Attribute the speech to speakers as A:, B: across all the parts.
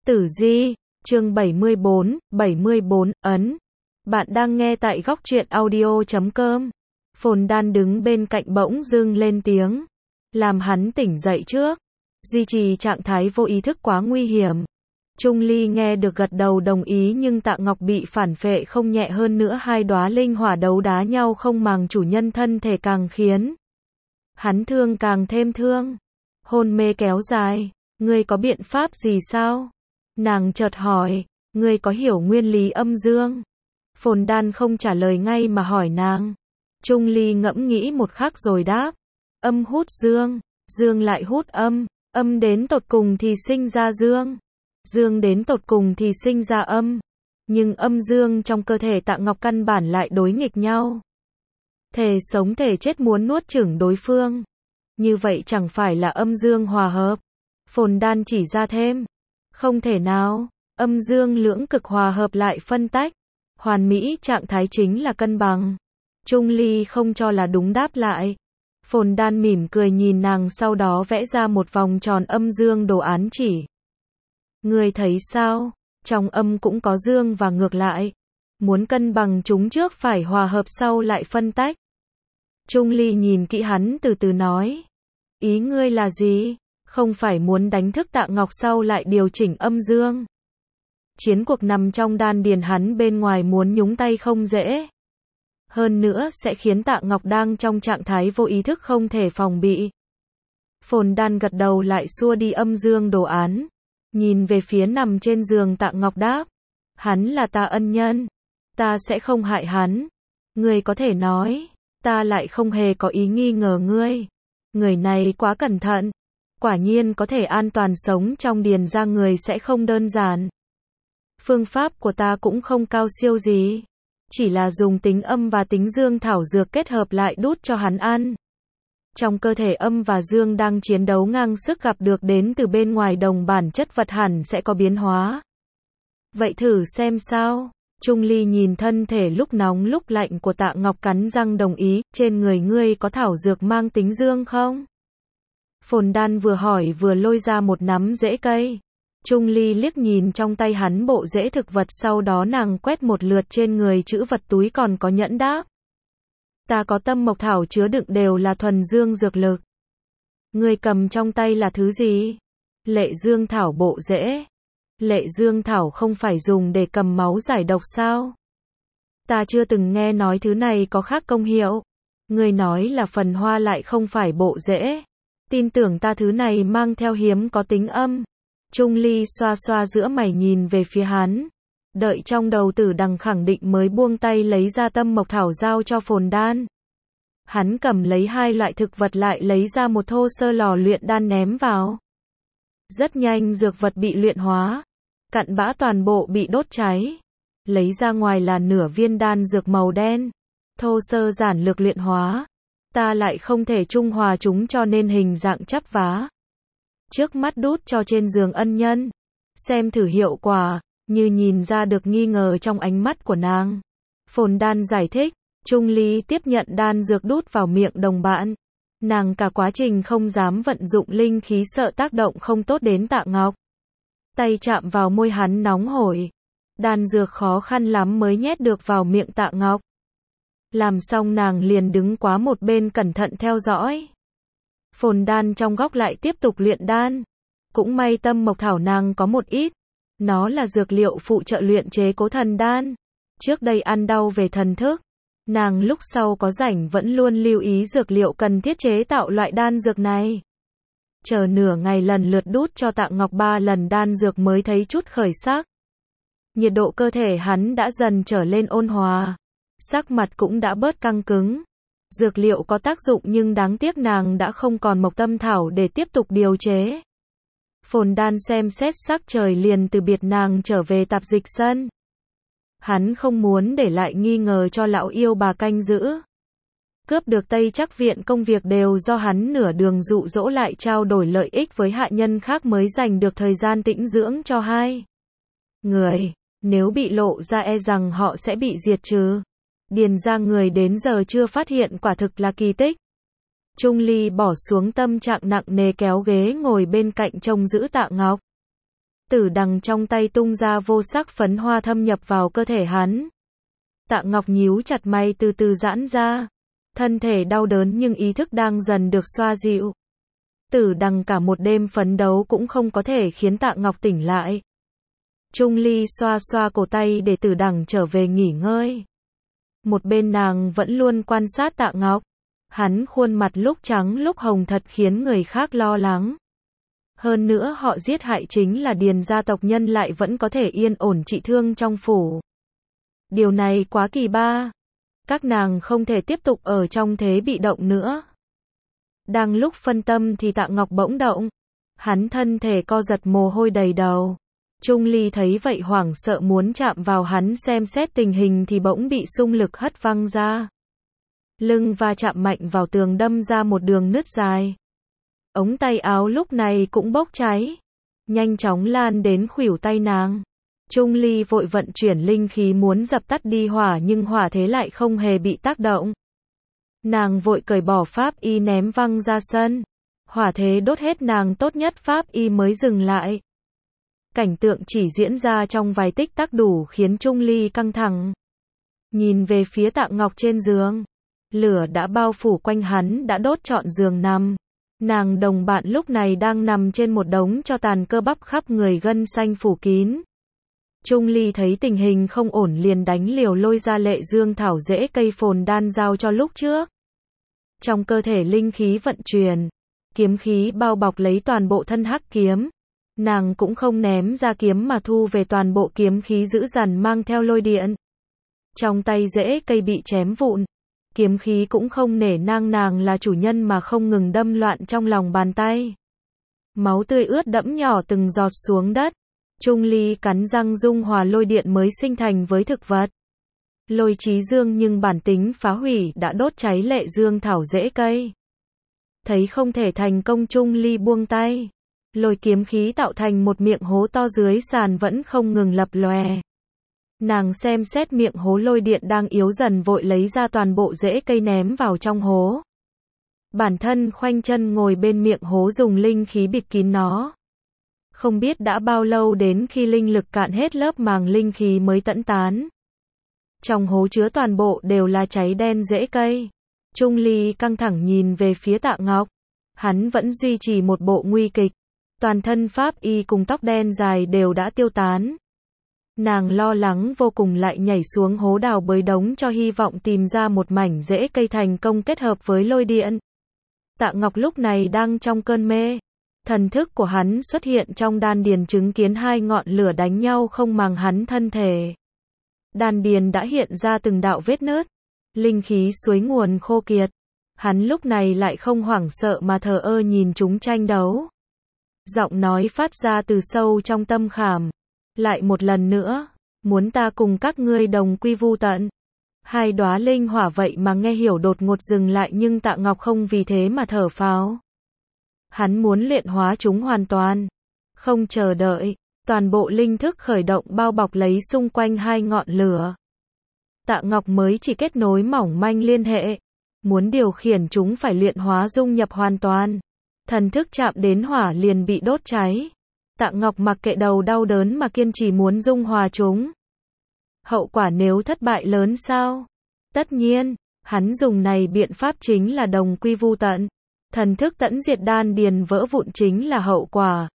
A: Tử Di, chương 74, ấn. Bạn đang nghe tại góc truyện audio.com. Phồn Đan đứng bên cạnh bỗng dưng lên tiếng, làm hắn tỉnh dậy trước. Duy trì trạng thái vô ý thức quá nguy hiểm. Trung Ly nghe được gật đầu đồng ý, nhưng Tạ Ngọc bị phản phệ không nhẹ, hơn nữa hai đóa linh hỏa đấu đá nhau không màng chủ nhân, thân thể càng khiến hắn thương càng thêm thương. Hôn mê kéo dài, ngươi có biện pháp gì sao? Nàng chợt hỏi, ngươi có hiểu nguyên lý âm dương? Phồn Đan không trả lời ngay mà hỏi nàng. Trung Ly ngẫm nghĩ một khắc rồi đáp, âm hút dương, dương lại hút âm, âm đến tột cùng thì sinh ra dương, dương đến tột cùng thì sinh ra âm. Nhưng âm dương trong cơ thể Tạ Ngọc căn bản lại đối nghịch nhau. Thể sống thể chết muốn nuốt chửng đối phương. Như vậy chẳng phải là âm dương hòa hợp? Phồn Đan chỉ ra thêm, không thể nào, âm dương lưỡng cực hòa hợp lại phân tách. Hoàn mỹ trạng thái chính là cân bằng. Trung Ly không cho là đúng đáp lại. Phồn Đan mỉm cười nhìn nàng, sau đó vẽ ra một vòng tròn âm dương đồ án chỉ. Ngươi thấy sao? Trong âm cũng có dương và ngược lại. Muốn cân bằng chúng trước phải hòa hợp, sau lại phân tách. Trung Ly nhìn kỹ hắn, từ từ nói, ý ngươi là gì? Không phải muốn đánh thức Tạ Ngọc sau lại điều chỉnh âm dương? Chiến cuộc nằm trong đan điền hắn, bên ngoài muốn nhúng tay không dễ. Hơn nữa sẽ khiến Tạ Ngọc đang trong trạng thái vô ý thức không thể phòng bị. Phồn Đan gật đầu, lại xua đi âm dương đồ án. Nhìn về phía nằm trên giường Tạ Ngọc đáp, hắn là ta ân nhân, ta sẽ không hại hắn. Ngươi có thể nói, ta lại không hề có ý nghi ngờ ngươi. Người này quá cẩn thận, quả nhiên có thể an toàn sống trong điền ra người sẽ không đơn giản. Phương pháp của ta cũng không cao siêu gì, chỉ là dùng tính âm và tính dương thảo dược kết hợp lại đút cho hắn ăn. Trong cơ thể âm và dương đang chiến đấu ngang sức, gặp được đến từ bên ngoài đồng bản chất vật hẳn sẽ có biến hóa. Vậy thử xem sao? Trung Ly nhìn thân thể lúc nóng lúc lạnh của Tạ Ngọc, cắn răng đồng ý. Trên người ngươi có thảo dược mang tính dương không? Phồn Đan vừa hỏi vừa lôi ra một nắm rễ cây. Trung Ly liếc nhìn trong tay hắn bộ rễ thực vật, sau đó nàng quét một lượt trên người, trữ vật túi còn có nhẫn đáp. Ta có tâm mộc thảo chứa đựng đều là thuần dương dược lực. Ngươi cầm trong tay là thứ gì? Lệ dương thảo bộ rễ. Lệ dương thảo không phải dùng để cầm máu giải độc sao? Ta chưa từng nghe nói thứ này có khác công hiệu. Ngươi nói là phần hoa lại không phải bộ rễ. Tin tưởng ta, thứ này mang theo hiếm có tính âm. Trung Ly xoa xoa giữa mày nhìn về phía hắn. Đợi trong đầu Tử Đằng khẳng định mới buông tay lấy ra tâm mộc thảo giao cho Phồn Đan. Hắn cầm lấy hai loại thực vật, lại lấy ra một thô sơ lò luyện đan ném vào. Rất nhanh dược vật bị luyện hóa, cặn bã toàn bộ bị đốt cháy. Lấy ra ngoài là nửa viên đan dược màu đen. Thô sơ giản lược luyện hóa, ta lại không thể trung hòa chúng cho nên hình dạng chắp vá. Trước mắt đút cho trên giường ân nhân, xem thử hiệu quả. Như nhìn ra được nghi ngờ trong ánh mắt của nàng, Phồn Đan giải thích. Trung Ly tiếp nhận đan dược đút vào miệng đồng bạn. Nàng cả quá trình không dám vận dụng linh khí, sợ tác động không tốt đến Tạ Ngọc. Tay chạm vào môi hắn nóng hổi. Đan dược khó khăn lắm mới nhét được vào miệng Tạ Ngọc. Làm xong nàng liền đứng quá một bên cẩn thận theo dõi. Phồn Đan trong góc lại tiếp tục luyện đan. Cũng may tâm mộc thảo nàng có một ít. Nó là dược liệu phụ trợ luyện chế cố thần đan. Trước đây ăn đau về thần thức, nàng lúc sau có rảnh vẫn luôn lưu ý dược liệu cần thiết chế tạo loại đan dược này. Chờ nửa ngày lần lượt đút cho Tạ Ngọc 3 lần đan dược mới thấy chút khởi sắc. Nhiệt độ cơ thể hắn đã dần trở lên ôn hòa, sắc mặt cũng đã bớt căng cứng. Dược liệu có tác dụng, nhưng đáng tiếc nàng đã không còn mộc tâm thảo để tiếp tục điều chế. Phồn Đan xem xét sắc trời liền từ biệt nàng trở về tạp dịch sân. Hắn không muốn để lại nghi ngờ cho lão yêu bà canh giữ. Cướp được Tây Trắc viện, công việc đều do hắn nửa đường dụ dỗ, lại trao đổi lợi ích với hạ nhân khác mới giành được thời gian tĩnh dưỡng cho hai người. Nếu bị lộ ra e rằng họ sẽ bị diệt trừ. Điền ra người đến giờ chưa phát hiện, quả thực là kỳ tích. Trung Ly bỏ xuống tâm trạng nặng nề, kéo ghế ngồi bên cạnh trông giữ Tạ Ngọc. Tử đằng trong tay tung ra vô sắc phấn hoa thâm nhập vào cơ thể hắn. Tạ Ngọc nhíu chặt mày từ từ giãn ra. Thân thể đau đớn nhưng ý thức đang dần được xoa dịu. Tử đằng cả một đêm phấn đấu cũng không có thể khiến Tạ Ngọc tỉnh lại. Trung Ly xoa xoa cổ tay để Tử đằng trở về nghỉ ngơi. Một bên nàng vẫn luôn quan sát Tạ Ngọc. Hắn khuôn mặt lúc trắng lúc hồng thật khiến người khác lo lắng. Hơn nữa họ giết hại chính là Điền gia tộc nhân lại vẫn có thể yên ổn trị thương trong phủ. Điều này quá kỳ ba. Các nàng không thể tiếp tục ở trong thế bị động nữa. Đang lúc phân tâm thì Tạ Ngọc bỗng động. Hắn thân thể co giật mồ hôi đầy đầu. Trung Ly thấy vậy hoảng sợ muốn chạm vào hắn xem xét tình hình thì bỗng bị xung lực hất văng ra. Lưng va chạm mạnh vào tường đâm ra một đường nứt dài. Ống tay áo lúc này cũng bốc cháy. Nhanh chóng lan đến khuỷu tay nàng. Trung Ly vội vận chuyển linh khí muốn dập tắt đi hỏa nhưng hỏa thế lại không hề bị tác động. Nàng vội cởi bỏ pháp y ném văng ra sân. Hỏa thế đốt hết nàng tốt nhất pháp y mới dừng lại. Cảnh tượng chỉ diễn ra trong vài tích tắc đủ khiến Trung Ly căng thẳng. Nhìn về phía Tạ Ngọc trên giường. Lửa đã bao phủ quanh hắn đã đốt trọn giường nằm. Nàng đồng bạn lúc này đang nằm trên một đống tro tàn cơ bắp khắp người gân xanh phủ kín. Trung Ly thấy tình hình không ổn liền đánh liều lôi ra Lệ Dương thảo rễ cây phồn đan giao cho lúc trước. Trong cơ thể linh khí vận chuyển, kiếm khí bao bọc lấy toàn bộ thân hắc kiếm. Nàng cũng không ném ra kiếm mà thu về toàn bộ kiếm khí dữ dằn mang theo lôi điện. Trong tay rễ cây bị chém vụn. Kiếm khí cũng không nể nang nàng là chủ nhân mà không ngừng đâm loạn trong lòng bàn tay. Máu tươi ướt đẫm nhỏ từng giọt xuống đất. Trung Ly cắn răng dung hòa lôi điện mới sinh thành với thực vật. Lôi chí dương nhưng bản tính phá hủy đã đốt cháy Lệ Dương thảo rễ cây. Thấy không thể thành công Trung Ly buông tay. Lôi kiếm khí tạo thành một miệng hố to dưới sàn vẫn không ngừng lập lòe. Nàng xem xét miệng hố lôi điện đang yếu dần vội lấy ra toàn bộ rễ cây ném vào trong hố. Bản thân khoanh chân ngồi bên miệng hố dùng linh khí bịt kín nó. Không biết đã bao lâu đến khi linh lực cạn hết lớp màng linh khí mới tẫn tán. Trong hố chứa toàn bộ đều là cháy đen rễ cây. Trung Ly căng thẳng nhìn về phía Tạ Ngọc. Hắn vẫn duy trì một bộ nguy kịch. Toàn thân pháp y cùng tóc đen dài đều đã tiêu tán. Nàng lo lắng vô cùng lại nhảy xuống hố đào bới đống cho hy vọng tìm ra một mảnh rễ cây thành công kết hợp với lôi điện. Tạ Ngọc lúc này đang trong cơn mê. Thần thức của hắn xuất hiện trong đan điền chứng kiến hai ngọn lửa đánh nhau không màng hắn thân thể. Đan điền đã hiện ra từng đạo vết nứt. Linh khí suối nguồn khô kiệt. Hắn lúc này lại không hoảng sợ mà thờ ơ nhìn chúng tranh đấu. Giọng nói phát ra từ sâu trong tâm khảm. Lại một lần nữa, muốn ta cùng các ngươi đồng quy vu tận. Hai đóa linh hỏa vậy mà nghe hiểu đột ngột dừng lại nhưng Tạ Ngọc không vì thế mà thở phào. Hắn muốn luyện hóa chúng hoàn toàn. Không chờ đợi, toàn bộ linh thức khởi động bao bọc lấy xung quanh hai ngọn lửa. Tạ Ngọc mới chỉ kết nối mỏng manh liên hệ. Muốn điều khiển chúng phải luyện hóa dung nhập hoàn toàn. Thần thức chạm đến hỏa liền bị đốt cháy. Tạ Ngọc mặc kệ đầu đau đớn mà kiên trì muốn dung hòa chúng. Hậu quả nếu thất bại lớn sao? Tất nhiên, hắn dùng này biện pháp chính là đồng quy vu tận. Thần thức tẫn diệt đan điền vỡ vụn chính là hậu quả.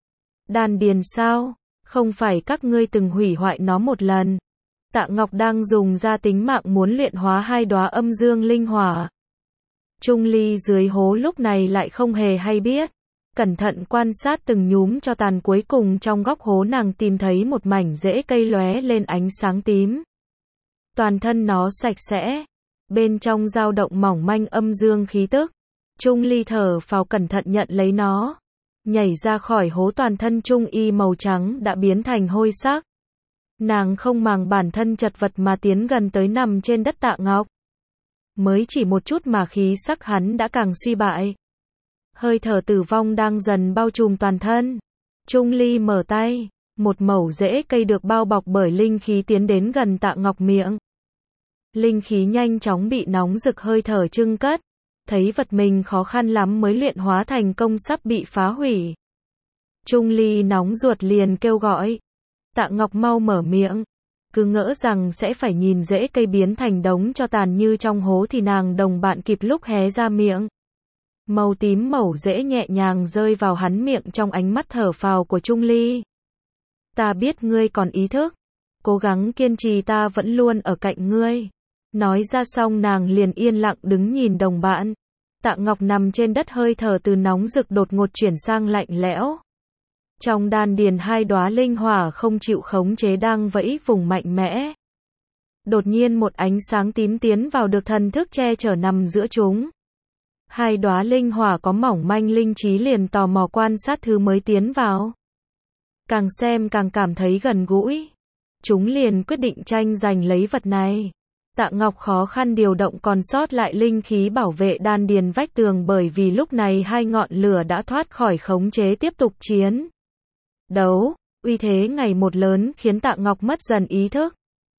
A: Đan điền sao? Không phải các ngươi từng hủy hoại nó một lần. Tạ Ngọc đang dùng ra tính mạng muốn luyện hóa hai đóa âm dương linh hỏa. Trung Ly dưới hố lúc này lại không hề hay biết. Cẩn thận quan sát từng nhúm tro tàn cuối cùng trong góc hố nàng tìm thấy một mảnh rễ cây lóe lên ánh sáng tím. Toàn thân nó sạch sẽ. Bên trong dao động mỏng manh âm dương khí tức. Trung Ly thở phào cẩn thận nhận lấy nó. Nhảy ra khỏi hố toàn thân trung y màu trắng đã biến thành hôi sắc. Nàng không màng bản thân chật vật mà tiến gần tới nằm trên đất Tạ Ngọc. Mới chỉ một chút mà khí sắc hắn đã càng suy bại. Hơi thở tử vong đang dần bao trùm toàn thân. Trung Ly mở tay. Một mẩu rễ cây được bao bọc bởi linh khí tiến đến gần Tạ Ngọc miệng. Linh khí nhanh chóng bị nóng rực hơi thở trưng cất. Thấy vật mình khó khăn lắm mới luyện hóa thành công sắp bị phá hủy. Trung Ly nóng ruột liền kêu gọi. Tạ Ngọc mau mở miệng. Cứ ngỡ rằng sẽ phải nhìn rễ cây biến thành đống cho tàn như trong hố thì nàng đồng bạn kịp lúc hé ra miệng. Màu tím mẩu rễ nhẹ nhàng rơi vào hắn miệng trong ánh mắt thở phào của Trung Ly. Ta biết ngươi còn ý thức. Cố gắng kiên trì, ta vẫn luôn ở cạnh ngươi. Nói ra xong nàng liền yên lặng đứng nhìn đồng bạn. Tạ Ngọc nằm trên đất, hơi thở từ nóng rực đột ngột chuyển sang lạnh lẽo. Trong đan điền hai đóa linh hỏa không chịu khống chế đang vẫy vùng mạnh mẽ. Đột nhiên một ánh sáng tím tiến vào, được thần thức che chở nằm giữa chúng. Hai đóa linh hỏa có mỏng manh linh trí liền tò mò quan sát thứ mới tiến vào. Càng xem càng cảm thấy gần gũi. Chúng liền quyết định tranh giành lấy vật này. Tạ Ngọc khó khăn điều động còn sót lại linh khí bảo vệ đan điền vách tường, bởi vì lúc này hai ngọn lửa đã thoát khỏi khống chế tiếp tục chiến đấu. Uy thế ngày một lớn khiến Tạ Ngọc mất dần ý thức.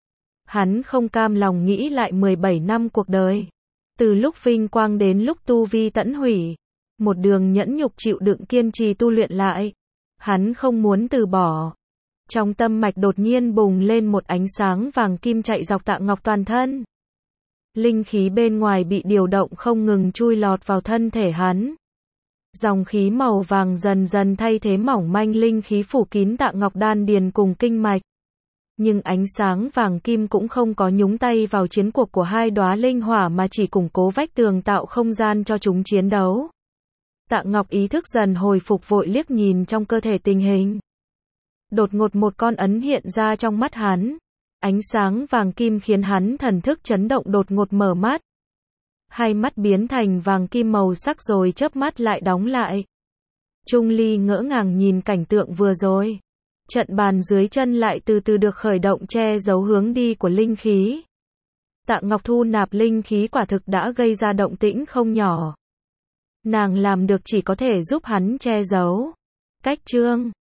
A: Hắn không cam lòng nghĩ lại 17 năm cuộc đời. Từ lúc vinh quang đến lúc tu vi tẫn hủy. Một đường nhẫn nhục chịu đựng kiên trì tu luyện lại. Hắn không muốn từ bỏ. Trong tâm mạch đột nhiên bùng lên một ánh sáng vàng kim chạy dọc Tạ Ngọc toàn thân. Linh khí bên ngoài bị điều động không ngừng chui lọt vào thân thể hắn. Dòng khí màu vàng dần dần thay thế mỏng manh linh khí phủ kín Tạ Ngọc đan điền cùng kinh mạch. Nhưng ánh sáng vàng kim cũng không có nhúng tay vào chiến cuộc của hai đóa linh hỏa mà chỉ củng cố vách tường, tạo không gian cho chúng chiến đấu. Tạ Ngọc ý thức dần hồi phục, vội liếc nhìn trong cơ thể tình hình. Đột ngột một con ấn hiện ra trong mắt hắn. Ánh sáng vàng kim khiến hắn thần thức chấn động, đột ngột mở mắt. Hai mắt biến thành vàng kim màu sắc rồi chớp mắt lại đóng lại. Trung Ly ngỡ ngàng nhìn cảnh tượng vừa rồi. Trận bàn dưới chân lại từ từ được khởi động, che giấu hướng đi của linh khí. Tạ Ngọc thu nạp linh khí quả thực đã gây ra động tĩnh không nhỏ. Nàng làm được chỉ có thể giúp hắn che giấu. Cách chương